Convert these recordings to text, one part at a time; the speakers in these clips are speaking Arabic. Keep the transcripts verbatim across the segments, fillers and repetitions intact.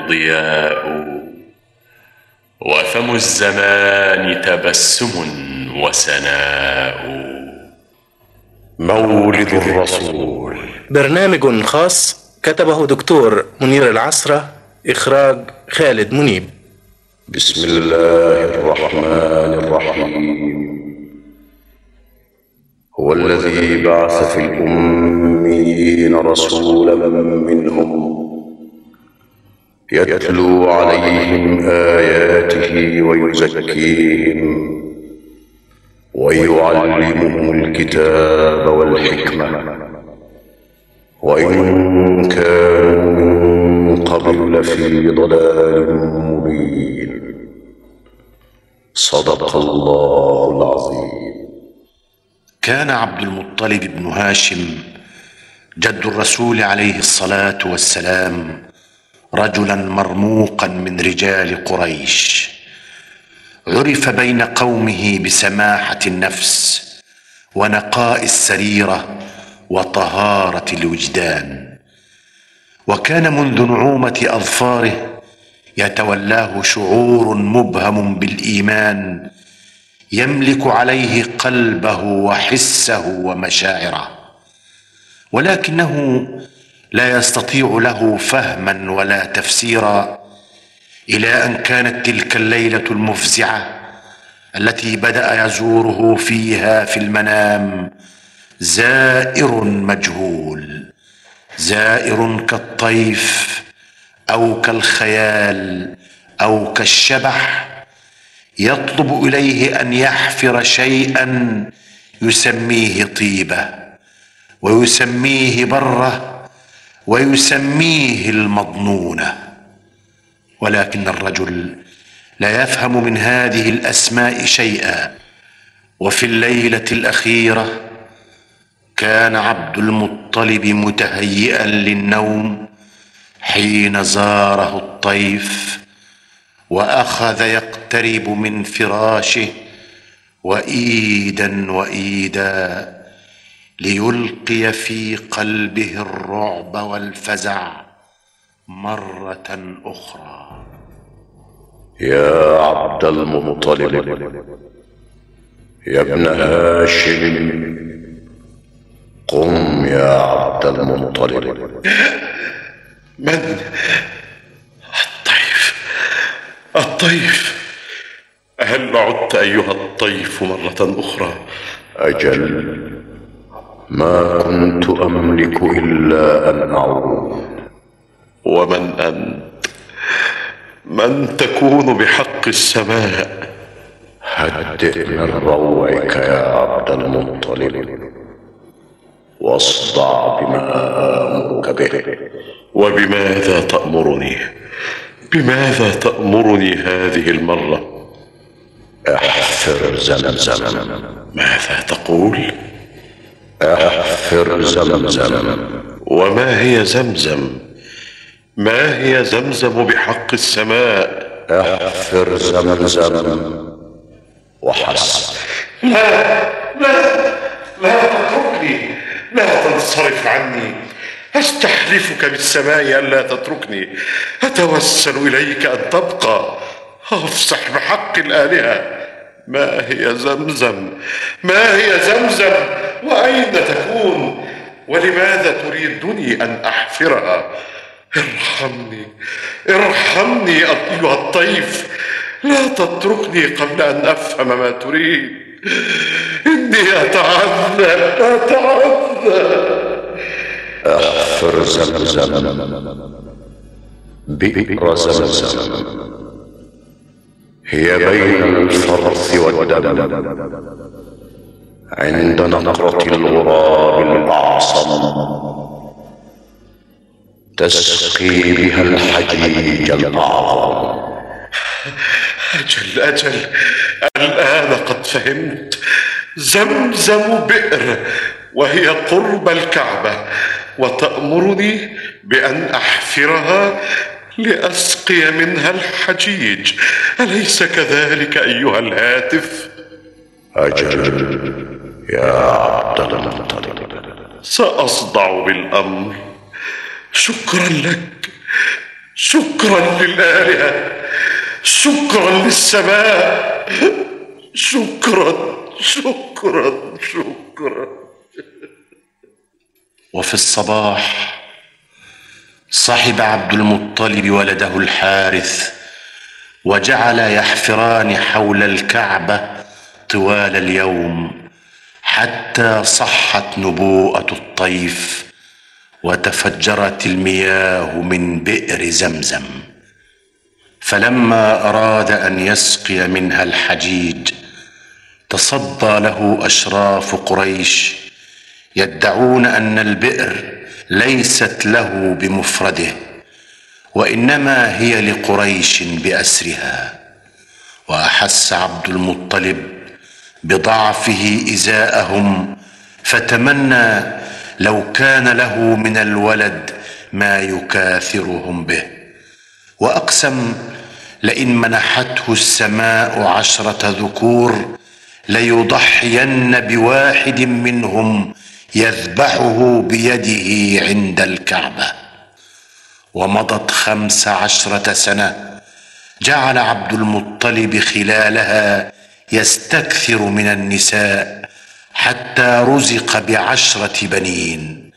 ضياء، وفم الزمان تبسم وسناء. مولد الرسول، برنامج خاص كتبه دكتور منير العصرة، إخراج خالد منيب. بسم الله الرحمن الرحيم. هو الذي بعث في الأميين رسولا منهم يتلو عليهم آياته ويزكيهم ويعلمهم الكتاب والحكمة وإن كانوا من قبل لفي ضلال مبين. صدق الله العظيم. كان عبد المطلب بن هاشم جد الرسول عليه الصلاة والسلام رجلا مرموقا من رجال قريش، عرف بين قومه بسماحة النفس ونقاء السريرة وطهارة الوجدان، وكان منذ نعومة أظفاره يتولاه شعور مبهم بالإيمان يملك عليه قلبه وحسه ومشاعره، ولكنه لا يستطيع له فهما ولا تفسيرا، إلى أن كانت تلك الليلة المفزعة التي بدأ يزوره فيها في المنام زائر مجهول، زائر كالطيف أو كالخيال أو كالشبح، يطلب إليه أن يحفر شيئا يسميه طيبة ويسميه بره ويسميه المضنونة، ولكن الرجل لا يفهم من هذه الأسماء شيئا. وفي الليلة الأخيرة كان عبد المطلب متهيئا للنوم حين زاره الطيف، وأخذ يقترب من فراشه وإيدا وإيدا ليلقي في قلبه الرعب والفزع مرة أخرى. يا عبد المطلب، يا ابن هاشم، قم يا عبد المطلب. من؟ الطيف، الطيف. هل عدت أيها الطيف مرة أخرى؟ أجل، ما كنت أملك إلا أن أعود. ومن أنت؟ من تكون بحق السماء؟ هدئ من روعك يا عبد المطلب، واصدع بما آمرك به. وبماذا تأمرني؟ بماذا تأمرني هذه المرة؟ احفر زمزم. ماذا تقول؟ احفر زمزم. وما هي زمزم؟ ما هي زمزم بحق السماء؟ احفر زمزم وحسب. لا لا لا تتركني، لا تنصرف عني، أستحلفك بالسماء ألا تتركني، أتوسل إليك أن تبقى، أفصح بحق الآلهة. ما هي زمزم؟ ما هي زمزم؟ وأين تكون؟ ولماذا تريدني أن أحفرها؟ ارحمني، ارحمني أيها الطيف، لا تتركني قبل أن أفهم ما تريد. إني أتعذب أتعذب. احفر زمزم، بئر زمزم، هي بين الفرث والدم، عند نقرة الغراب الأعصم، تسقي بها الحجيج الأعظم. أجل أجل، الآن قد فهمت. زمزم بئر، وهي قرب الكعبة، وتأمرني بأن أحفرها لأسقي منها الحجيج، أليس كذلك أيها الهاتف؟ أجل يا عبد المطلب، سأصدع بالأمر. شكرا لك، شكرا للآلهة، شكرا للسماء، شكرا شكرا شكرا. وفي الصباح صحب عبد المطلب ولده الحارث وجعل يحفران حول الكعبة طوال اليوم حتى صحت نبوءة الطيف وتفجرت المياه من بئر زمزم. فلما أراد أن يسقي منها الحجيج تصدى له أشراف قريش يدعون أن البئر ليست له بمفرده وإنما هي لقريش بأسرها. وأحس عبد المطلب بضعفه إزاءهم فتمنى لو كان له من الولد ما يكاثرهم به، وأقسم لئن منحته السماء عشرة ذكور ليضحين بواحد منهم يذبحه بيده عند الكعبة. ومضت خمس عشرة سنة جعل عبد المطلب خلالها يستكثر من النساء حتى رزق بعشرة بنين.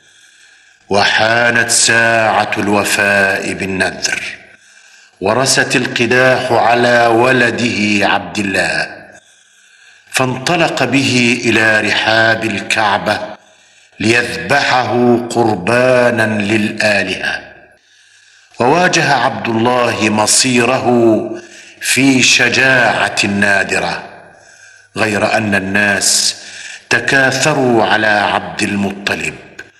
وحانت ساعة الوفاء بالنذر ورست القداح على ولده عبد الله، فانطلق به إلى رحاب الكعبة ليذبحه قربانا للآلهة. وواجه عبد الله مصيره في شجاعة نادرة، غير أن الناس تكاثروا على عبد المطلب،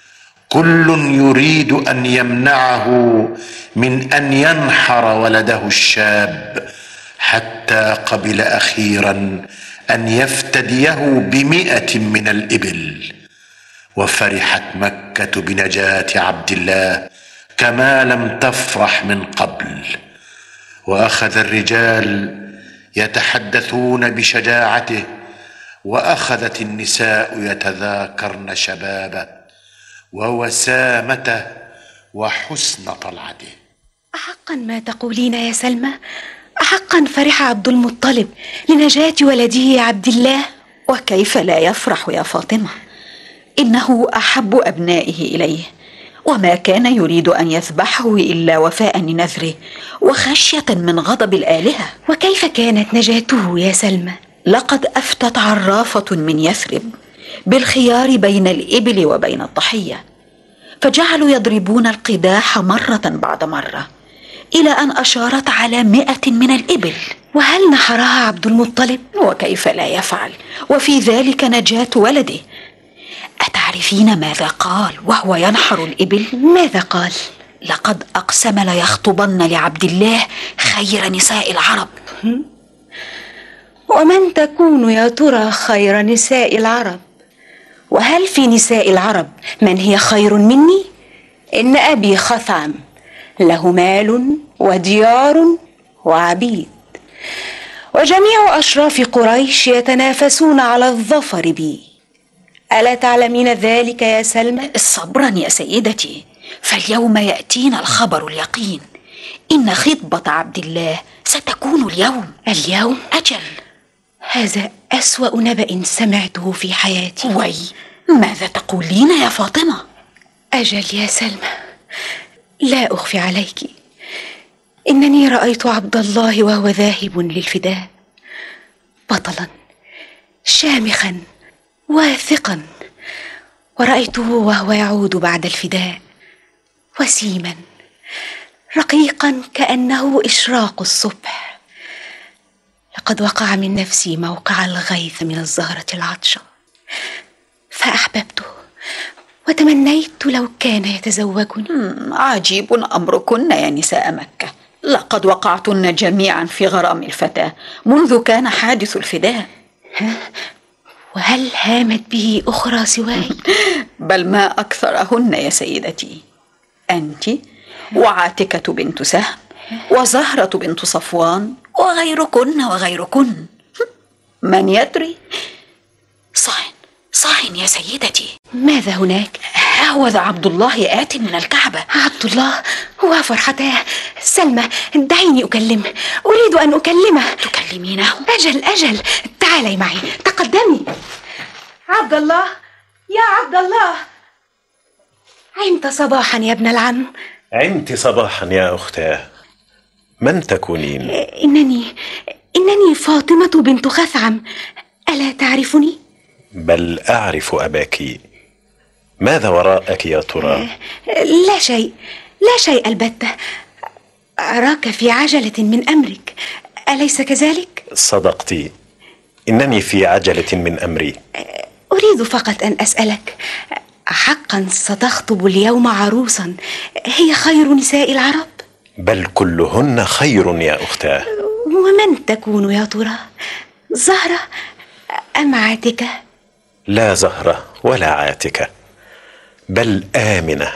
كل يريد أن يمنعه من أن ينحر ولده الشاب، حتى قبل أخيرا أن يفتديه بمئة من الإبل. وفرحت مكة بنجاة عبد الله كما لم تفرح من قبل. وأخذ الرجال يتحدثون بشجاعته، وأخذت النساء يتذاكرن شبابه ووسامته وحسن طلعته. أحقا ما تقولين يا سلمى؟ أحقا فرح عبد المطلب لنجاة ولده عبد الله؟ وكيف لا يفرح يا فاطمة؟ إنه أحب أبنائه إليه، وما كان يريد أن يذبحه إلا وفاء لنذره وخشية من غضب الآلهة. وكيف كانت نجاته يا سلمى؟ لقد أفتت عرافة من يثرب بالخيار بين الإبل وبين الضحية، فجعلوا يضربون القداح مرة بعد مرة إلى أن أشارت على مئة من الإبل. وهل نحرها عبد المطلب؟ وكيف لا يفعل، وفي ذلك نجاة ولده. أتعرفين ماذا قال وهو ينحر الإبل؟ ماذا قال؟ لقد أقسم ليخطبن لعبد الله خير نساء العرب. ومن تكون يا ترى خير نساء العرب؟ وهل في نساء العرب من هي خير مني؟ إن أبي خثعم له مال وديار وعبيد، وجميع أشراف قريش يتنافسون على الظفر بي. ألا تعلمين ذلك يا سلمى؟ صبرا يا سيدتي، فاليوم يأتينا الخبر اليقين. إن خطبة عبد الله ستكون اليوم. اليوم؟ أجل. هذا أسوأ نبأ سمعته في حياتي. وي، ماذا تقولين يا فاطمة؟ أجل يا سلمى، لا أخفي عليك إنني رأيت عبد الله وهو ذاهب للفداء، بطلا شامخا واثقا، ورأيته وهو يعود بعد الفداء وسيما رقيقا كأنه إشراق الصبح. لقد وقع من نفسي موقع الغيث من الزهرة العطشة، فأحببته وتمنيت لو كان يتزوجني. عجيب أمركن يا نساء مكة، لقد وقعتن جميعا في غرام الفتى منذ كان حادث الفداء. وهل هامت به أخرى سواي؟ بل ما أكثرهن يا سيدتي، أنت وعاتكة بنت سهم وزهرة بنت صفوان وغيركن وغيركن. من يدري؟ صاحن صاحن يا سيدتي. ماذا هناك؟ ها أهوذ عبد الله آت من الكعبة. عبد الله هو فرحتاه. سلمى دعيني أكلمه، أريد أن أكلمه. تكلمينه؟ أجل أجل، تعالي معي، تقدمي. عبد الله، يا عبد الله، عمت صباحا يا ابن العم. عمت صباحا يا أختاه. من تكونين؟ إنني إنني فاطمة بنت خثعم، ألا تعرفني؟ بل أعرف أباك. ماذا وراءك يا ترى؟ لا شيء، لا شيء البتة. أراك في عجلة من أمرك، أليس كذلك؟ صدقتي، إنني في عجلة من أمري. أريد فقط أن أسألك، حقا ستخطب اليوم عروسا هي خير نساء العرب؟ بل كلهن خير يا أختاه. ومن تكون يا ترى؟ زهرة أم عاتكة؟ لا زهرة ولا عاتكة، بل آمنة،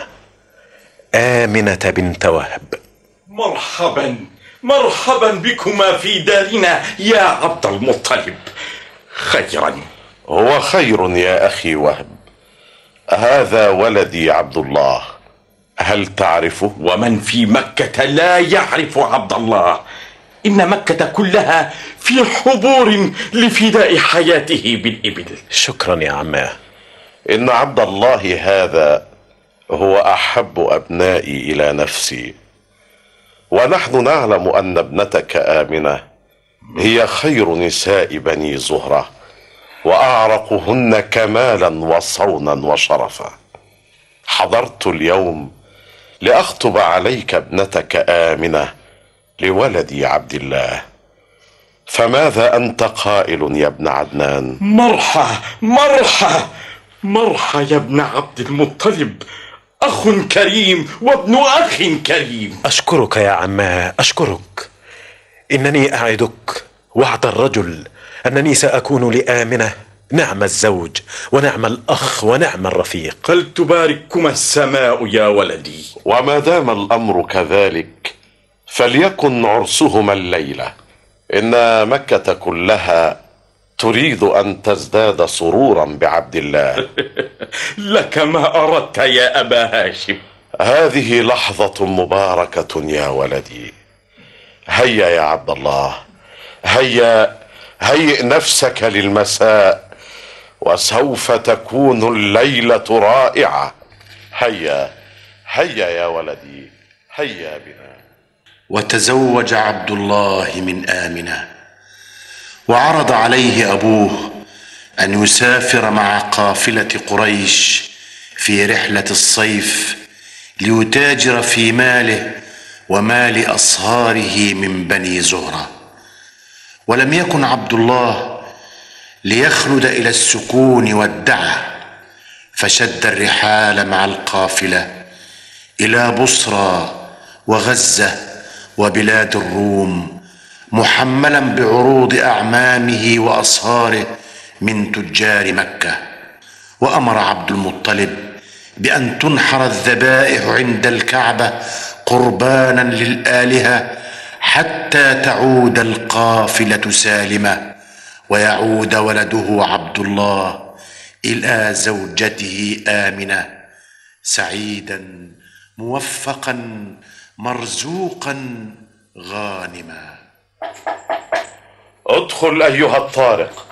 آمنة بنت وهب. مرحبا مرحبا بكما في دارنا يا عبد المطلب. خيرا. هو خير يا أخي وهب. هذا ولدي عبد الله، هل تعرفه؟ ومن في مكة لا يعرف عبد الله؟ إن مكة كلها في حضور لفداء حياته بالإبل. شكرا يا عماه. إن عبد الله هذا هو أحب أبنائي إلى نفسي، ونحن نعلم أن ابنتك آمنة هي خير نساء بني زهرة، وأعرقهن كمالا وصونا وشرفا. حضرت اليوم لأخطب عليك ابنتك آمنة لولدي عبد الله، فماذا أنت قائل يا ابن عدنان؟ مرحى مرحى مرحى يا ابن عبد المطلب، أخ كريم وابن أخ كريم. أشكرك يا عماه، أشكرك. إنني أعدك وعد الرجل أنني سأكون لآمنة نعم الزوج ونعم الأخ ونعم الرفيق. فلتبارككما السماء يا ولدي. وما دام الأمر كذلك فليكن عرسهما الليلة. إن مكة كلها تريد أن تزداد سرورا بعبد الله. لك ما أردت يا أبا هاشم. هذه لحظة مباركة يا ولدي. هيا يا عبد الله، هيا هيئ نفسك للمساء، وسوف تكون الليلة رائعة. هيا هيا يا ولدي، هيا بنا. وتزوج عبد الله من آمنة، وعرض عليه أبوه أن يسافر مع قافلة قريش في رحلة الصيف ليتاجر في ماله ومال أصهاره من بني زهرة. ولم يكن عبد الله ليخلد إلى السكون والدعة، فشد الرحال مع القافلة إلى بصرى وغزة وبلاد الروم، محملا بعروض أعمامه وأصهاره من تجار مكة. وأمر عبد المطلب بأن تنحر الذبائح عند الكعبة قربانا للآلهة حتى تعود القافلة سالمة، ويعود ولده عبد الله إلى زوجته آمنة سعيدا موفقا مرزوقا غانما. ادخل أيها الطارق.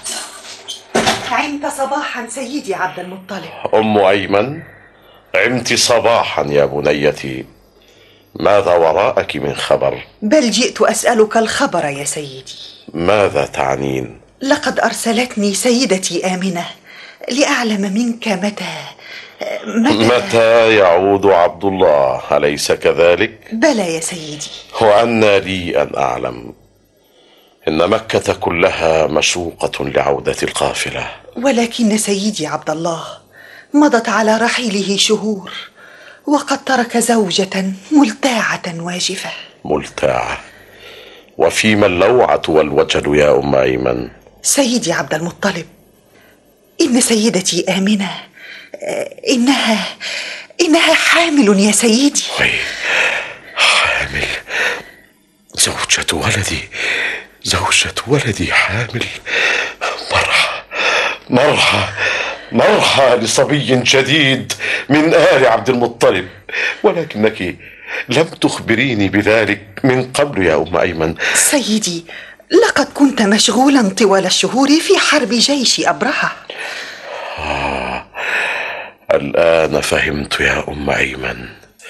عمت صباحا سيدي عبد المطلب. أم أيمن، عمت صباحا يا بنيتي. ماذا وراءك من خبر؟ بل جئت أسألك الخبر يا سيدي. ماذا تعنين؟ لقد أرسلتني سيدتي آمنة لأعلم منك متى متى, متى يعود عبد الله، أليس كذلك؟ بلى يا سيدي. وأنى لي أن أعلم؟ إن مكة كلها مشوقة لعودة القافلة. ولكن سيدي عبد الله مضت على رحيله شهور، وقد ترك زوجة ملتاعة واجفة. ملتاعة؟ وفيما اللوعة والوجل يا أم أيمن؟ سيدي عبد المطلب، إن سيدتي آمنة إنها إنها حامل يا سيدي. وي حامل؟ زوجة ولدي زوجة ولدي حامل؟ مرحى مرحى مرحى لصبي جديد من آل عبد المطلب، ولكنك لم تخبريني بذلك من قبل يا أم أيمن. سيدي، لقد كنت مشغولا طوال الشهور في حرب جيش أبرهة. آه، الآن فهمت يا أم أيمن،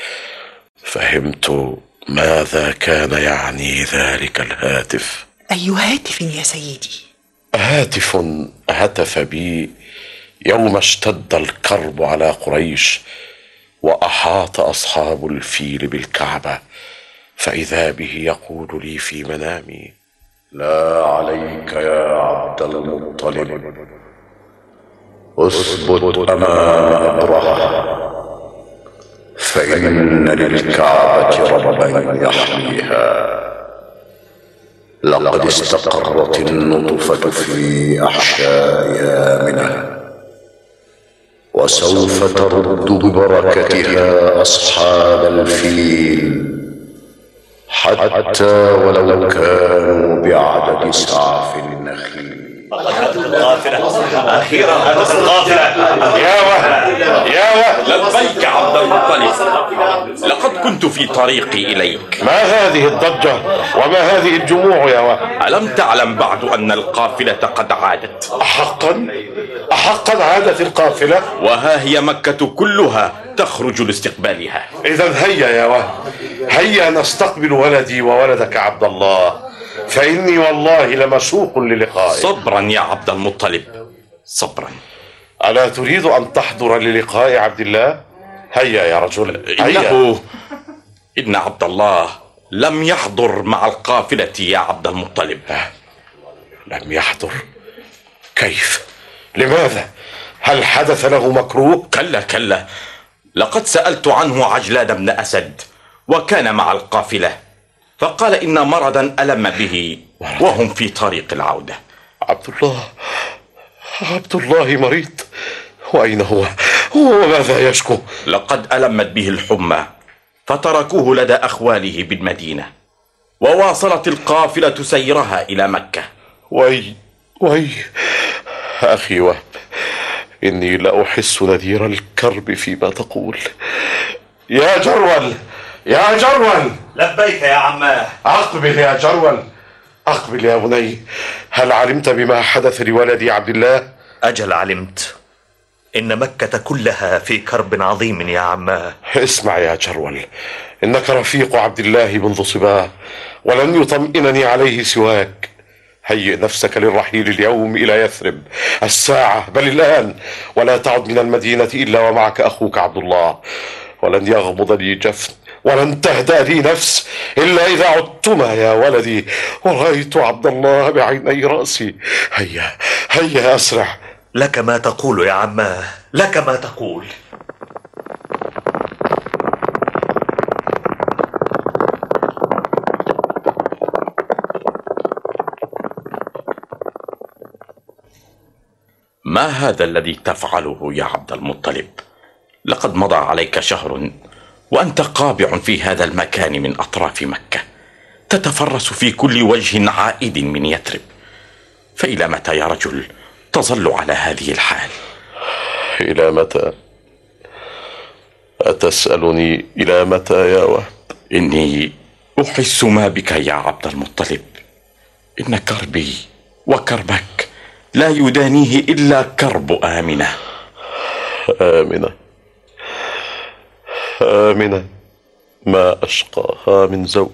فهمت ماذا كان يعني ذلك الهاتف. أي هاتف يا سيدي؟ هاتف هتف بي يوم اشتد الكرب على قريش وأحاط أصحاب الفيل بالكعبة، فإذا به يقول لي في منامي: لا عليك يا عبد المطلب، اثبت أمام أبرهة، فإن للكعبة ربا يحميها. لقد استقرت النطفة في أحشاء آمنة، وسوف ترد ببركتها أصحاب الفيل، حتى ولو كانوا بعدد سعف النخيل. أخيرا هذا القافلة. يا وهب يا وهب. لبيك عبد المطلب، لقد كنت في طريقي إليك. ما هذه الضجة وما هذه الجموع يا وهب؟ ألم تعلم بعد أن القافلة قد عادت؟ أحقا أحقا عادت القافلة؟ وها هي مكة كلها تخرج لاستقبالها. إذا هيا يا وهب، هيا نستقبل ولدي وولدك عبد الله، فإني والله لمشوق للقائك. صبرا يا عبد المطلب، صبرا. ألا تريد أن تحضر للقاء عبد الله؟ هيا يا رجل، هيا. إنه إن عبد الله لم يحضر مع القافلة يا عبد المطلب. لم يحضر؟ كيف؟ لماذا؟ هل حدث له مكروه؟ كلا كلا، لقد سألت عنه عجلان بن أسد وكان مع القافلة، فقال إن مرضا ألم به وهم في طريق العودة. عبد الله عبد الله مريض؟ وأين هو؟ وماذا يشكو؟ لقد ألمت به الحمى، فتركوه لدى أخواله بالمدينة، وواصلت القافلة سيرها إلى مكة. وي وي أخي وهب، إني لأحس نذير الكرب فيما تقول. يا جرول يا جرول. لبيك يا عماه. أقبل يا جرول، أقبل يا بني. هل علمت بما حدث لولدي عبد الله؟ أجل علمت، إن مكة كلها في كرب عظيم يا عماه. اسمع يا جرول، إنك رفيق عبد الله منذ صباه، ولن يطمئنني عليه سواك. هيئ نفسك للرحيل اليوم إلى يثرب الساعة، بل الآن، ولا تعد من المدينة إلا ومعك أخوك عبد الله. ولن يغمض لي جفن ولن تهدأ لي نفس إلا إذا عدتما يا ولدي ورأيت عبد الله بعيني رأسي. هيا هيا أسرع. لك ما تقول يا عماه، لك ما تقول. ما هذا الذي تفعله يا عبد المطلب؟ لقد مضى عليك شهر وأنت قابع في هذا المكان من أطراف مكة، تتفرس في كل وجه عائد من يثرب، فإلى متى يا رجل تظل على هذه الحال؟ إلى متى؟ أتسألني إلى متى يا وهب؟ إني أحس ما بك يا عبد المطلب، إن كربي وكربك لا يدانيه إلا كرب آمنة. آمنة آمنة ما أشقاها من زوج،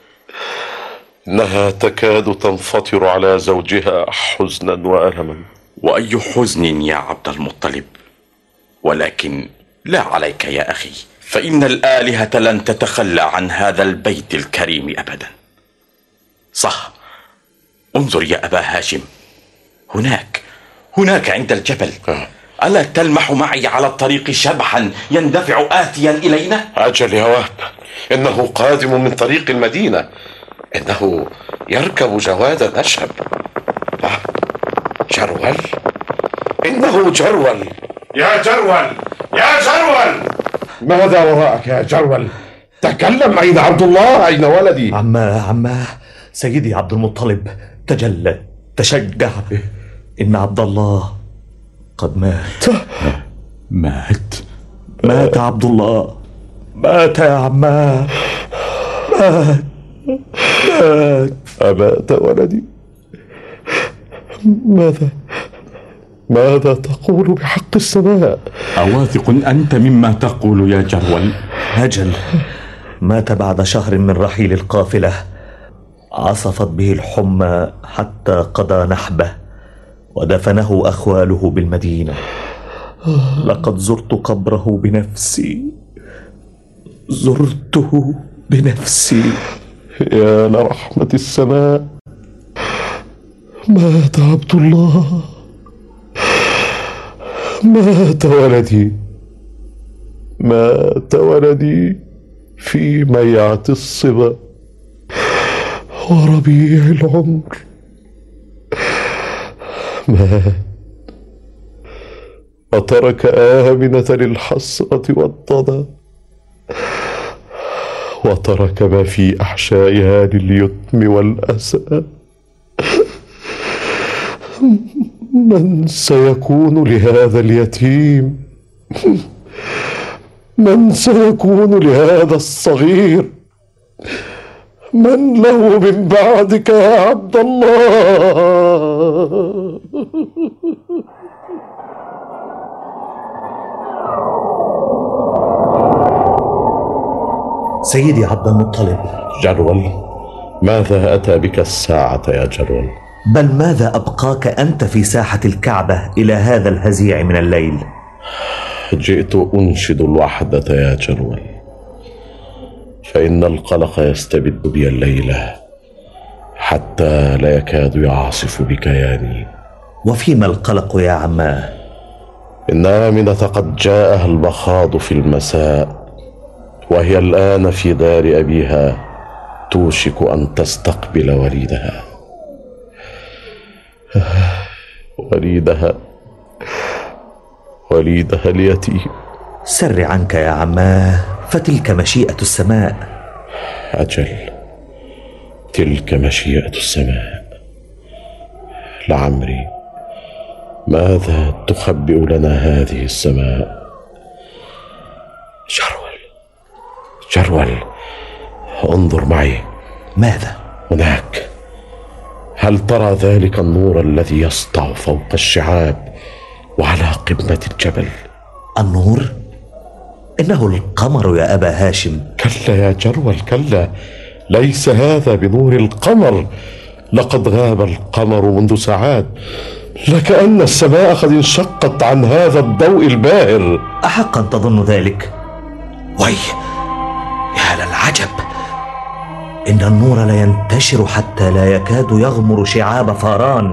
إنها تكاد تنفطر على زوجها حزنا وألما. وأي حزن يا عبد المطلب، ولكن لا عليك يا أخي، فإن الآلهة لن تتخلى عن هذا البيت الكريم أبدا. صح، انظر يا أبا هاشم، هناك هناك عند الجبل، ألا تلمح معي على الطريق شبحا يندفع آتيا إلينا؟ أجل يا وهب، إنه قادم من طريق المدينة، إنه يركب جوادا أشهب. آه. جرول، إنه جرول. يا جرول يا جرول، ماذا وراءك يا جرول؟ تكلم، أين عبد الله؟ أين ولدي؟ عماه عماه سيدي عبد المطلب، تجلى، تشجع، إن عبد الله قد مات. مات؟ مات عبد الله، مات يا عماه، مات مات. أمات ولدي؟ ماذا ماذا تقول بحق السماء؟ أواثق أنت مما تقول يا جرول؟ أجل، مات بعد شهر من رحيل القافلة، عصفت به الحمى حتى قضى نحبه، ودفنه أخواله بالمدينة. لقد زرت قبره بنفسي، زرته بنفسي. يا لرحمة السماء، مات عبد الله، مات ولدي، مات ولدي في ميعة الصبا وربيع العمر. مات وترك آمنة للحسرة والضنا، وترك ما في أحشائها لليتم والأسى. من سيكون لهذا اليتيم؟ من سيكون لهذا الصغير؟ من له من بعدك يا عبد الله؟ سيدي عبد المطلب. جرول، ماذا أتى بك الساعة يا جرول؟ بل ماذا أبقاك أنت في ساحة الكعبة إلى هذا الهزيع من الليل؟ جئت أنشد الوحدة يا جرول، فإن القلق يستبد بي الليلة حتى لا يكاد يعصف بكياني. وفيما القلق يا عماه؟ إن آمنة قد جاءها المخاض في المساء، وهي الآن في دار أبيها توشك أن تستقبل وليدها. وليدها وليدها اليتيم. سر عنك يا عماه، فتلك مشيئة السماء. أجل، تلك مشيئة السماء. لعمري، ماذا تخبئ لنا هذه السماء؟ جرول، جرول، انظر معي. ماذا؟ هناك، هل ترى ذلك النور الذي يسطع فوق الشعاب وعلى قمة الجبل؟ النور؟ إنه القمر يا أبا هاشم. كلا يا جرول، كلا، ليس هذا بنور القمر. لقد غاب القمر منذ ساعات، لكأن السماء قد انشقت عن هذا الضوء الباهر. أحقا تظن ذلك؟ وي، يا للعجب، إن النور لا ينتشر حتى لا يكاد يغمر شعاب فاران.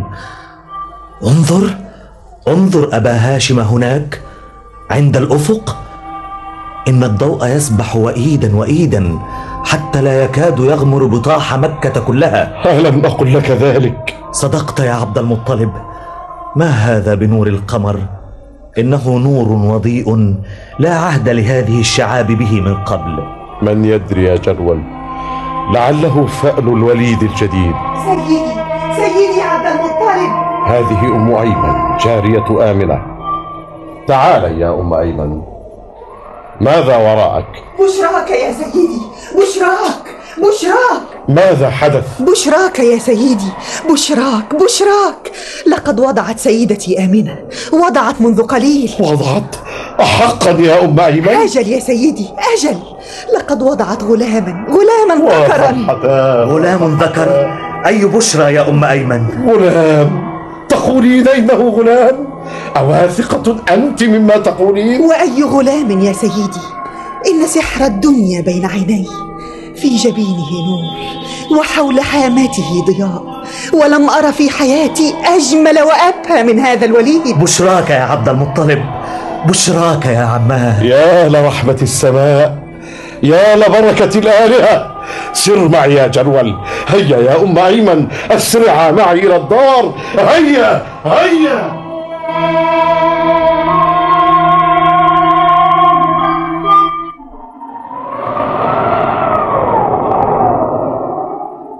انظر، انظر أبا هاشم هناك عند الأفق، إن الضوء يسبح وإيدا وإيدا حتى لا يكاد يغمر بطاح مكة كلها. ألم أقل لك ذلك؟ صدقت يا عبد المطلب، ما هذا بنور القمر، إنه نور وضيء لا عهد لهذه الشعاب به من قبل. من يدري يا جرول، لعله فأل الوليد الجديد. سيدي، سيدي عبد المطلب. هذه أم أيمن جارية آمنة. تعالي يا أم أيمن، ماذا وراءك؟ بشراك يا سيدي، بشراك، بشراك. ماذا حدث؟ بشراك يا سيدي، بشراك، بشراك. لقد وضعت سيدتي آمنة، وضعت منذ قليل. وضعت؟ أحقا يا أم أيمن؟ أجل يا سيدي، أجل. لقد وضعت غلاما، غلاما ذكرا. غلام ذكر؟ أي بشرى يا أم أيمن؟ غلام؟ تقولين إنه غلام؟ أواثقة أنت مما تقولين؟ وأي غلام يا سيدي؟ إن سحر الدنيا بين عينيه، في جبينه نور، وحول حامته ضياء، ولم أرى في حياتي أجمل وأبهى من هذا الوليد. بشراك يا عبد المطلب، بشراك يا عماه. يا لرحمة السماء، يا لبركة الآلهة. سر معي يا جرول. هيا يا أم أيمن، أسرعا معي إلى الدار. هيا هيا.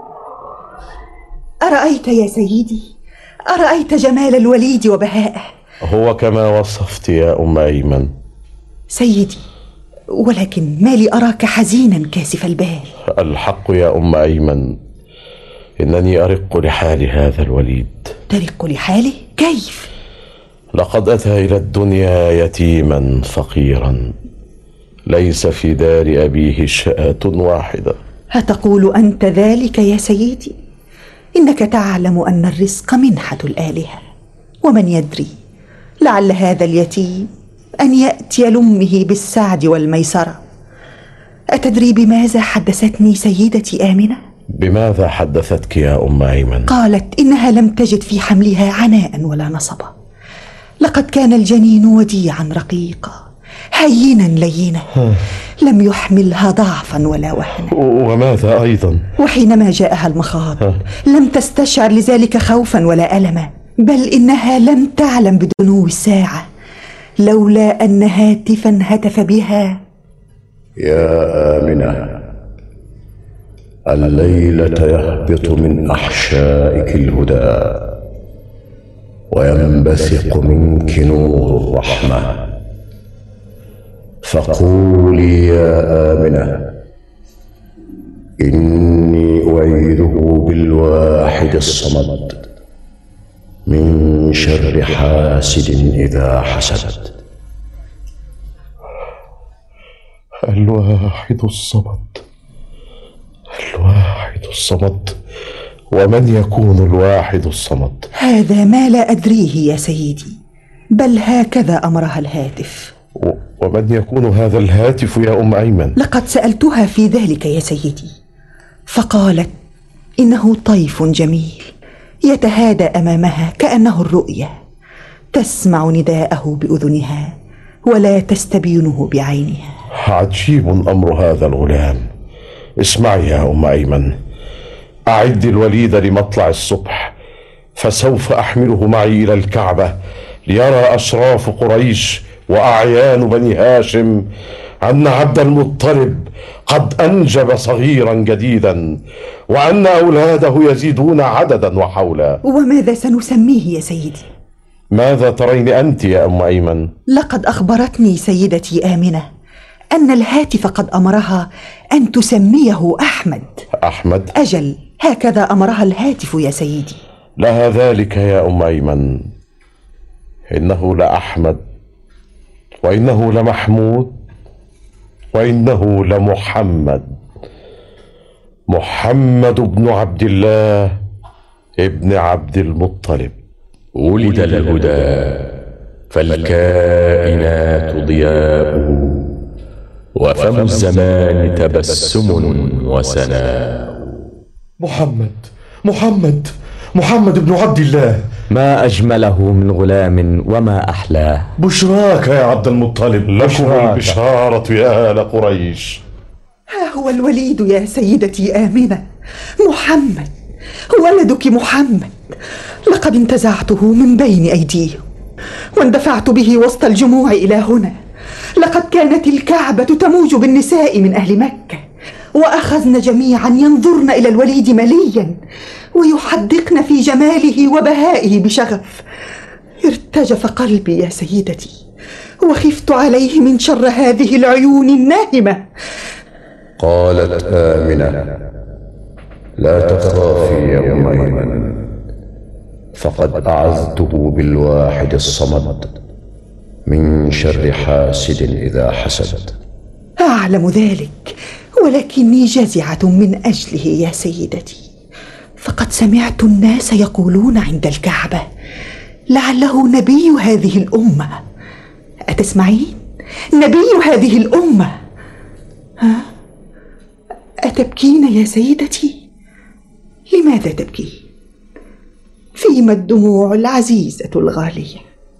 أرأيت يا سيدي؟ أرأيت جمال الوليد وبهائه؟ هو كما وصفت يا أم أيمن. سيدي، ولكن ما لي أراك حزينا كاسف البال؟ الحق يا أم أيمن، إنني أرق لحال هذا الوليد. ترق لحاله؟ كيف؟ لقد أتى إلى الدنيا يتيما فقيرا، ليس في دار أبيه شاة واحدة. هتقول أنت ذلك يا سيدي؟ إنك تعلم أن الرزق منحة الآلهة، ومن يدري لعل هذا اليتيم أن يأتي لأمه بالسعد والميسرة. أتدري بماذا حدثتني سيدتي آمنة؟ بماذا حدثتك يا أم أيمن؟ قالت إنها لم تجد في حملها عناء ولا نصبا، لقد كان الجنين وديعا رقيقا هينا لينا، لم يحملها ضعفا ولا وهنا. وماذا أيضا؟ وحينما جاءها المخاض لم تستشعر لذلك خوفا ولا ألما، بل إنها لم تعلم بدنو الساعة لولا أن هاتفا هتف بها: يا آمنة، الليلة يهبط من أحشائك الهدى، وينبثق منك نور الرحمة، فقولي يا آمنة: إني أعيذه بالواحد الصمد من شر حاسد إذا حسد. الواحد الصمد، الواحد الصمد، ومن يكون الواحد الصمد؟ هذا ما لا أدريه يا سيدي، بل هكذا أمرها الهاتف. و... ومن يكون هذا الهاتف يا أم أيمن؟ لقد سألتها في ذلك يا سيدي، فقالت إنه طيف جميل يتهادى أمامها كأنه الرؤية، تسمع نداءه بأذنها ولا تستبينه بعينها. عجيب أمر هذا الغلام. اسمعي يا أم أيمن، أعد الوليد لمطلع الصبح، فسوف أحمله معي إلى الكعبة ليرى أشراف قريش وأعيان بني هاشم أن عبد المطلب قد أنجب صغيرا جديدا، وأن أولاده يزيدون عددا وحولا. وماذا سنسميه يا سيدي؟ ماذا ترين أنت يا أم أيمن؟ لقد أخبرتني سيدتي آمنة أن الهاتف قد أمرها أن تسميه أحمد. أحمد؟ أجل، هكذا أمرها الهاتف يا سيدي. لها ذلك يا أم أيمن، إنه لأحمد، وإنه لمحمود، وإنه لمحمد، محمد بن عبد الله ابن عبد المطلب. ولد الهدى فالكائنات ضياؤه، وفم الزمان تبسم وسناء. محمد محمد محمد بن عبد الله، ما أجمله من غلام وما أحلاه. بشراك يا عبد المطلب. لكم البشارة يا آل قريش. ها هو الوليد يا سيدتي آمنة، محمد، ولدك محمد. لقد انتزعته من بين أيديهم واندفعت به وسط الجموع إلى هنا. لقد كانت الكعبة تموج بالنساء من أهل مكة، وأخذن جميعا ينظرن إلى الوليد مليا ويحدقن في جماله وبهائه بشغف. ارتجف قلبي يا سيدتي، وخفت عليه من شر هذه العيون الناهمة. قالت آمنة: لا تخافي يا أم أيمن، فقد أعذته بالواحد الصمد من شر حاسد إذا حسد. أعلم ذلك، ولكني جزعة من أجله يا سيدتي، فقد سمعت الناس يقولون عند الكعبة لعله نبي هذه الأمة. أتسمعين؟ نبي هذه الأمة. ها؟ أتبكين يا سيدتي؟ لماذا تبكين؟ فيما الدموع العزيزة الغالية؟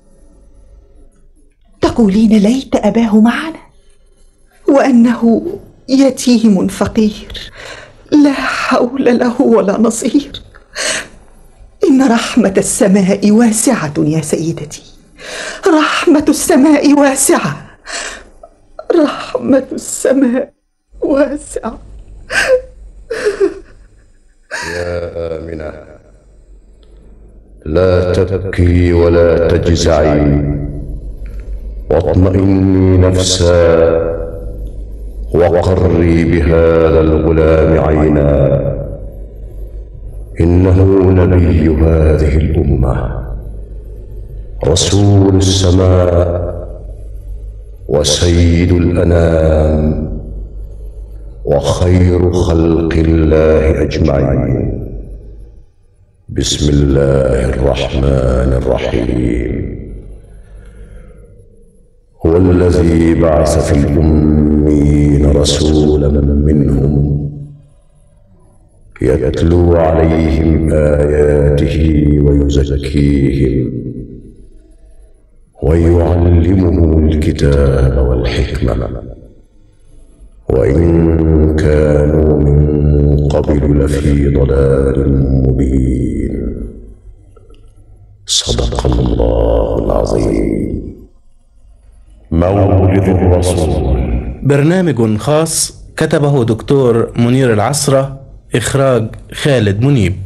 تقولين ليت أباه معنا، وأنه يتيم فقير لا حول له ولا نصير. إن رحمة السماء واسعة يا سيدتي، رحمة السماء واسعة، رحمة السماء واسعة. يا آمنة، لا تبكي ولا تجزعي، واطمئني نفسا، وقري بهذا الغلام عينا، إنه نبي هذه الأمة، رسول السماء، وسيد الأنام، وخير خلق الله أجمعين. بسم الله الرحمن الرحيم. هو الذي بعث في الأمين رسولا منهم يتلو عليهم آياته ويزكيهم ويعلمهم الكتاب والحكمة وإن كانوا من قبل لفي ضلال مبين. صدق الله العظيم. مولد الرسول، برنامج خاص كتبه دكتور منير العصرة، إخراج خالد منيب.